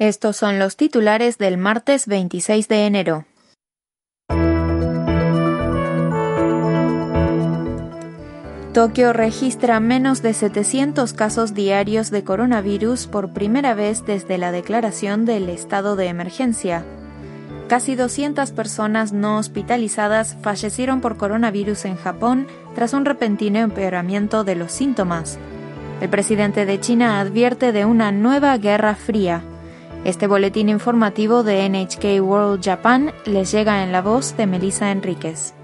Estos son los titulares del martes 26 de enero. Tokio registra menos de 700 casos diarios de coronavirus por primera vez desde la declaración del estado de emergencia. Casi 200 personas no hospitalizadas fallecieron por coronavirus en Japón tras un repentino empeoramiento de los síntomas. El presidente de China advierte de una nueva guerra fría. Este boletín informativo de NHK World Japan les llega en la voz de Melissa Enríquez.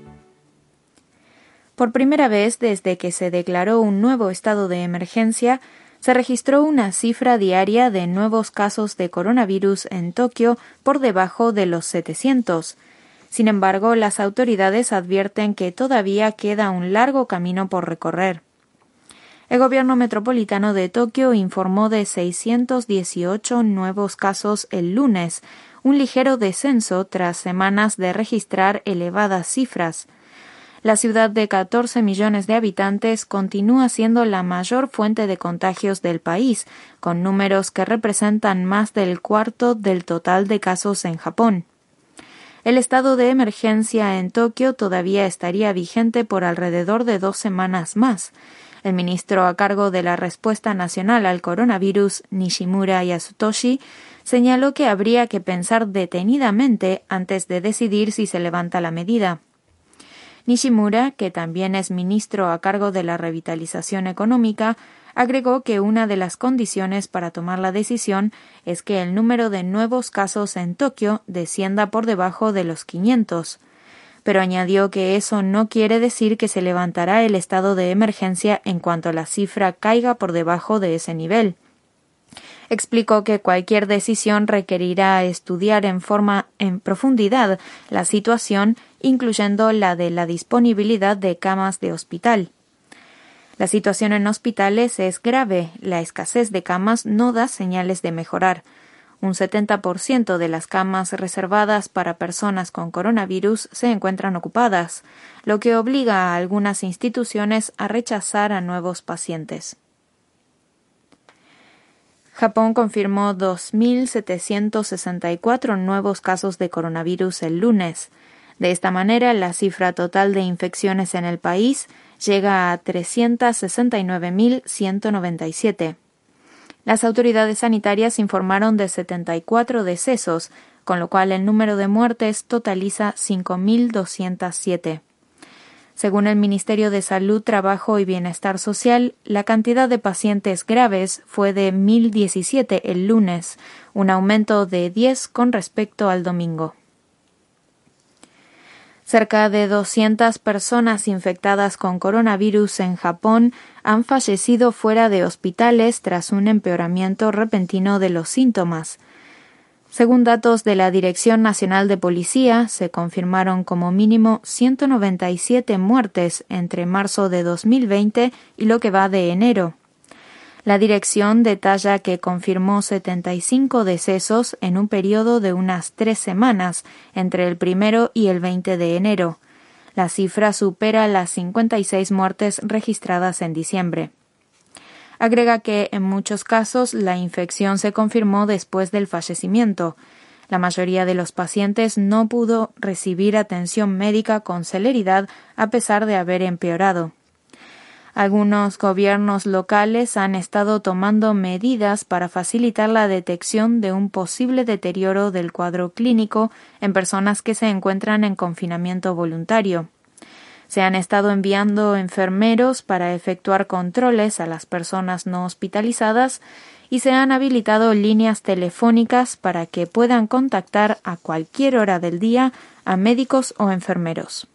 Por primera vez desde que se declaró un nuevo estado de emergencia, se registró una cifra diaria de nuevos casos de coronavirus en Tokio por debajo de los 700. Sin embargo, las autoridades advierten que todavía queda un largo camino por recorrer. El gobierno metropolitano de Tokio informó de 618 nuevos casos el lunes, un ligero descenso tras semanas de registrar elevadas cifras. La ciudad de 14 millones de habitantes continúa siendo la mayor fuente de contagios del país, con números que representan más del cuarto del total de casos en Japón. El estado de emergencia en Tokio todavía estaría vigente por alrededor de 2 semanas más. El ministro a cargo de la respuesta nacional al coronavirus, Nishimura Yasutoshi, señaló que habría que pensar detenidamente antes de decidir si se levanta la medida. Nishimura, que también es ministro a cargo de la revitalización económica, agregó que una de las condiciones para tomar la decisión es que el número de nuevos casos en Tokio descienda por debajo de los 500. Pero añadió que eso no quiere decir que se levantará el estado de emergencia en cuanto la cifra caiga por debajo de ese nivel. Explicó que cualquier decisión requerirá estudiar en profundidad la situación, incluyendo la de la disponibilidad de camas de hospital. La situación en hospitales es grave, la escasez de camas no da señales de mejorar. Un 70% de las camas reservadas para personas con coronavirus se encuentran ocupadas, lo que obliga a algunas instituciones a rechazar a nuevos pacientes. Japón confirmó 2.764 nuevos casos de coronavirus el lunes. De esta manera, la cifra total de infecciones en el país llega a 369.197. Las autoridades sanitarias informaron de 74 decesos, con lo cual el número de muertes totaliza 5.207. Según el Ministerio de Salud, Trabajo y Bienestar Social, la cantidad de pacientes graves fue de 1.017 el lunes, un aumento de 10 con respecto al domingo. Cerca de 200 personas infectadas con coronavirus en Japón han fallecido fuera de hospitales tras un empeoramiento repentino de los síntomas. Según datos de la Dirección Nacional de Policía, se confirmaron como mínimo 197 muertes entre marzo de 2020 y lo que va de enero. La dirección detalla que confirmó 75 decesos en un periodo de unas 3 semanas, entre el 1 y el 20 de enero. La cifra supera las 56 muertes registradas en diciembre. Agrega que, en muchos casos, la infección se confirmó después del fallecimiento. La mayoría de los pacientes no pudo recibir atención médica con celeridad a pesar de haber empeorado. Algunos gobiernos locales han estado tomando medidas para facilitar la detección de un posible deterioro del cuadro clínico en personas que se encuentran en confinamiento voluntario. Se han estado enviando enfermeros para efectuar controles a las personas no hospitalizadas y se han habilitado líneas telefónicas para que puedan contactar a cualquier hora del día a médicos o enfermeros.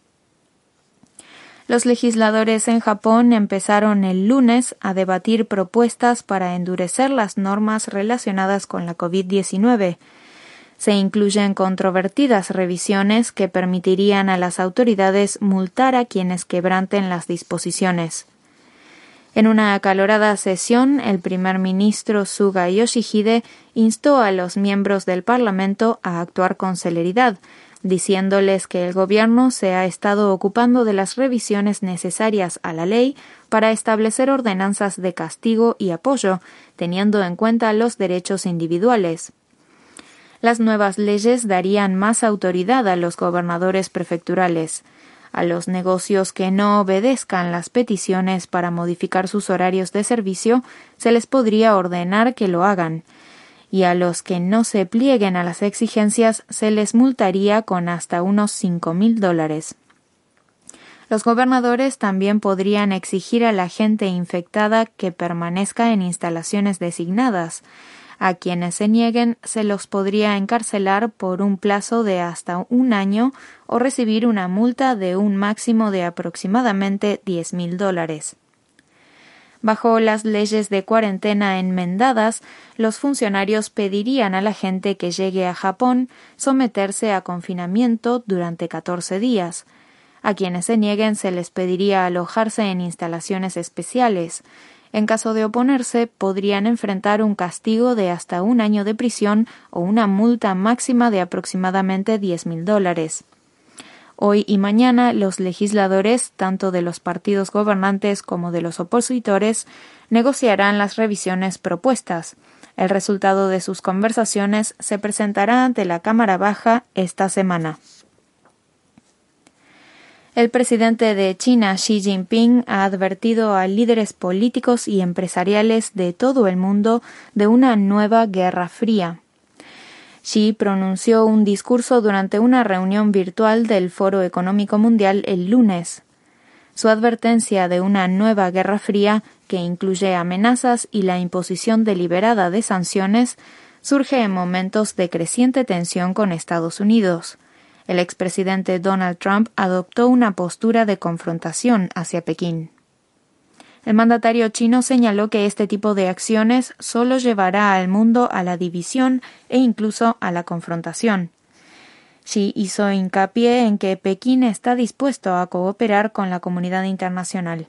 Los legisladores en Japón empezaron el lunes a debatir propuestas para endurecer las normas relacionadas con la COVID-19. Se incluyen controvertidas revisiones que permitirían a las autoridades multar a quienes quebranten las disposiciones. En una acalorada sesión, el primer ministro Suga Yoshihide instó a los miembros del Parlamento a actuar con celeridad, diciéndoles que el gobierno se ha estado ocupando de las revisiones necesarias a la ley para establecer ordenanzas de castigo y apoyo, teniendo en cuenta los derechos individuales. Las nuevas leyes darían más autoridad a los gobernadores prefecturales. A los negocios que no obedezcan las peticiones para modificar sus horarios de servicio, se les podría ordenar que lo hagan, y a los que no se plieguen a las exigencias se les multaría con hasta unos $5,000. Los gobernadores también podrían exigir a la gente infectada que permanezca en instalaciones designadas. A quienes se nieguen se los podría encarcelar por un plazo de hasta 1 año o recibir una multa de un máximo de aproximadamente $10,000. Bajo las leyes de cuarentena enmendadas, los funcionarios pedirían a la gente que llegue a Japón someterse a confinamiento durante 14 días. A quienes se nieguen se les pediría alojarse en instalaciones especiales. En caso de oponerse, podrían enfrentar un castigo de hasta 1 año de prisión o una multa máxima de aproximadamente $10,000. Hoy y mañana, los legisladores, tanto de los partidos gobernantes como de los opositores, negociarán las revisiones propuestas. El resultado de sus conversaciones se presentará ante la Cámara Baja esta semana. El presidente de China, Xi Jinping, ha advertido a líderes políticos y empresariales de todo el mundo de una nueva guerra fría. Xi pronunció un discurso durante una reunión virtual del Foro Económico Mundial el lunes. Su advertencia de una nueva guerra fría, que incluye amenazas y la imposición deliberada de sanciones, surge en momentos de creciente tensión con Estados Unidos. El expresidente Donald Trump adoptó una postura de confrontación hacia Pekín. El mandatario chino señaló que este tipo de acciones solo llevará al mundo a la división e incluso a la confrontación. Xi hizo hincapié en que Pekín está dispuesto a cooperar con la comunidad internacional.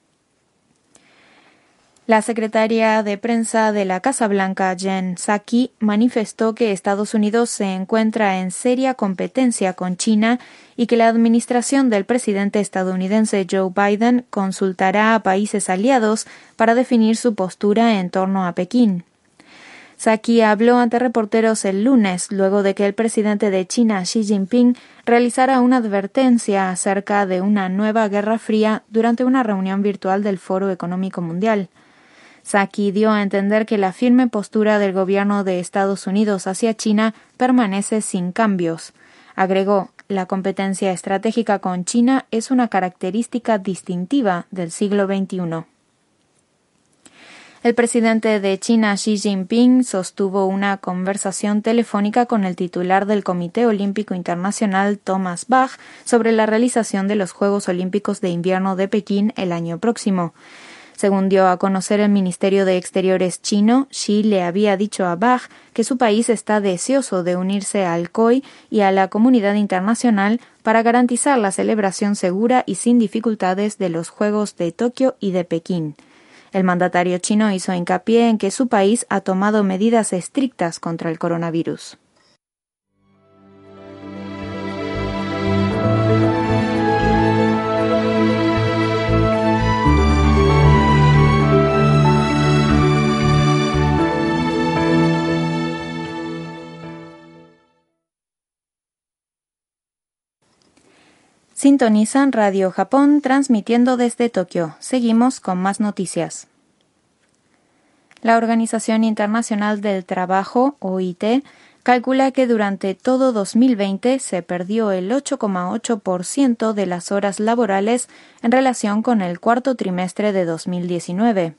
La secretaria de prensa de la Casa Blanca, Jen Psaki, manifestó que Estados Unidos se encuentra en seria competencia con China y que la administración del presidente estadounidense Joe Biden consultará a países aliados para definir su postura en torno a Pekín. Psaki habló ante reporteros el lunes, luego de que el presidente de China, Xi Jinping, realizara una advertencia acerca de una nueva guerra fría durante una reunión virtual del Foro Económico Mundial. Psaki dio a entender que la firme postura del gobierno de Estados Unidos hacia China permanece sin cambios. Agregó, la competencia estratégica con China es una característica distintiva del siglo XXI. El presidente de China, Xi Jinping, sostuvo una conversación telefónica con el titular del Comité Olímpico Internacional, Thomas Bach, sobre la realización de los Juegos Olímpicos de Invierno de Pekín el año próximo. Según dio a conocer el Ministerio de Exteriores chino, Xi le había dicho a Bach que su país está deseoso de unirse al COI y a la comunidad internacional para garantizar la celebración segura y sin dificultades de los Juegos de Tokio y de Pekín. El mandatario chino hizo hincapié en que su país ha tomado medidas estrictas contra el coronavirus. Sintonizan Radio Japón transmitiendo desde Tokio. Seguimos con más noticias. La Organización Internacional del Trabajo, OIT, calcula que durante todo 2020 se perdió el 8,8% de las horas laborales en relación con el cuarto trimestre de 2019.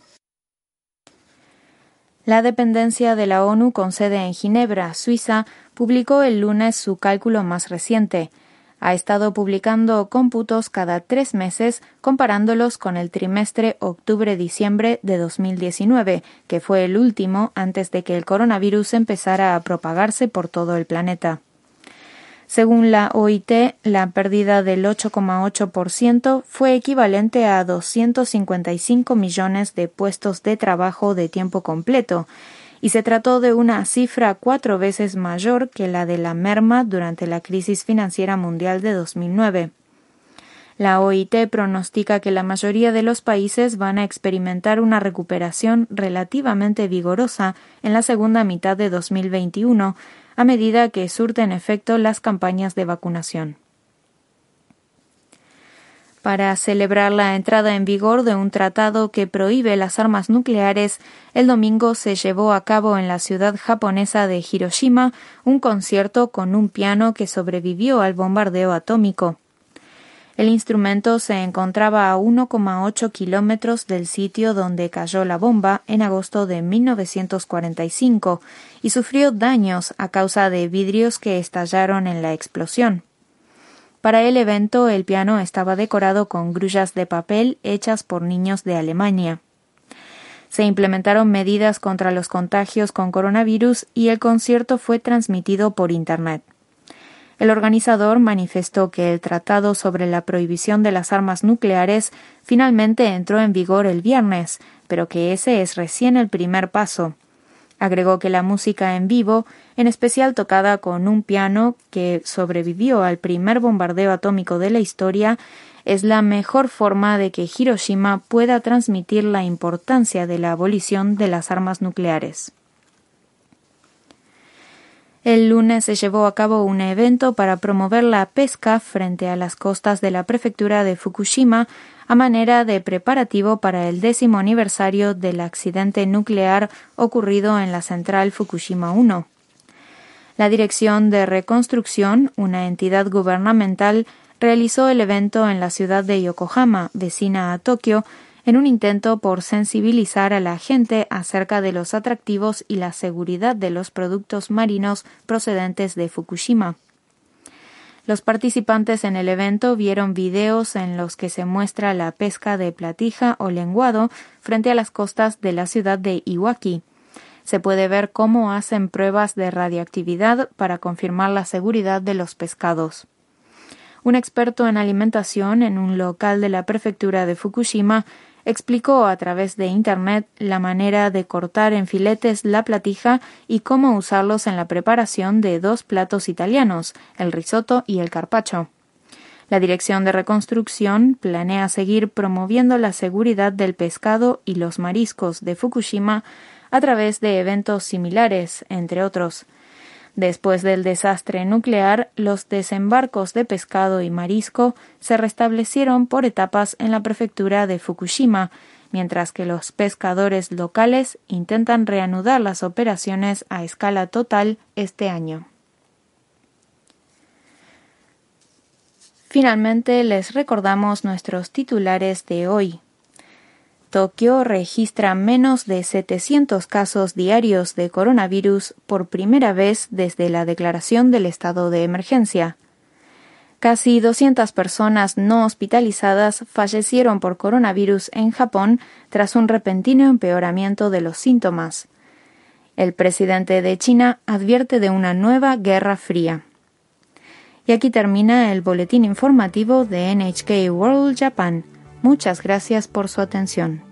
La dependencia de la ONU con sede en Ginebra, Suiza, publicó el lunes su cálculo más reciente. Ha estado publicando cómputos cada 3 meses, comparándolos con el trimestre octubre-diciembre de 2019, que fue el último antes de que el coronavirus empezara a propagarse por todo el planeta. Según la OIT, la pérdida del 8,8% fue equivalente a 255 millones de puestos de trabajo de tiempo completo, y se trató de una cifra 4 veces mayor que la de la merma durante la crisis financiera mundial de 2009. La OIT pronostica que la mayoría de los países van a experimentar una recuperación relativamente vigorosa en la segunda mitad de 2021, a medida que surten efecto las campañas de vacunación. Para celebrar la entrada en vigor de un tratado que prohíbe las armas nucleares, el domingo se llevó a cabo en la ciudad japonesa de Hiroshima un concierto con un piano que sobrevivió al bombardeo atómico. El instrumento se encontraba a 1,8 kilómetros del sitio donde cayó la bomba en agosto de 1945 y sufrió daños a causa de vidrios que estallaron en la explosión. Para el evento, el piano estaba decorado con grullas de papel hechas por niños de Alemania. Se implementaron medidas contra los contagios con coronavirus y el concierto fue transmitido por Internet. El organizador manifestó que el tratado sobre la prohibición de las armas nucleares finalmente entró en vigor el viernes, pero que ese es recién el primer paso. Agregó que la música en vivo, en especial tocada con un piano que sobrevivió al primer bombardeo atómico de la historia, es la mejor forma de que Hiroshima pueda transmitir la importancia de la abolición de las armas nucleares. El lunes se llevó a cabo un evento para promover la pesca frente a las costas de la prefectura de Fukushima a manera de preparativo para el 10º aniversario del accidente nuclear ocurrido en la central Fukushima 1. La Dirección de Reconstrucción, una entidad gubernamental, realizó el evento en la ciudad de Yokohama, vecina a Tokio, en un intento por sensibilizar a la gente acerca de los atractivos y la seguridad de los productos marinos procedentes de Fukushima. Los participantes en el evento vieron videos en los que se muestra la pesca de platija o lenguado frente a las costas de la ciudad de Iwaki. Se puede ver cómo hacen pruebas de radiactividad para confirmar la seguridad de los pescados. Un experto en alimentación en un local de la prefectura de Fukushima explicó a través de Internet la manera de cortar en filetes la platija y cómo usarlos en la preparación de 2 platos italianos, el risotto y el carpaccio. La Dirección de Reconstrucción planea seguir promoviendo la seguridad del pescado y los mariscos de Fukushima a través de eventos similares, entre otros. Después del desastre nuclear, los desembarcos de pescado y marisco se restablecieron por etapas en la prefectura de Fukushima, mientras que los pescadores locales intentan reanudar las operaciones a escala total este año. Finalmente, les recordamos nuestros titulares de hoy. Tokio registra menos de 700 casos diarios de coronavirus por primera vez desde la declaración del estado de emergencia. Casi 200 personas no hospitalizadas fallecieron por coronavirus en Japón tras un repentino empeoramiento de los síntomas. El presidente de China advierte de una nueva guerra fría. Y aquí termina el boletín informativo de NHK World Japan. Muchas gracias por su atención.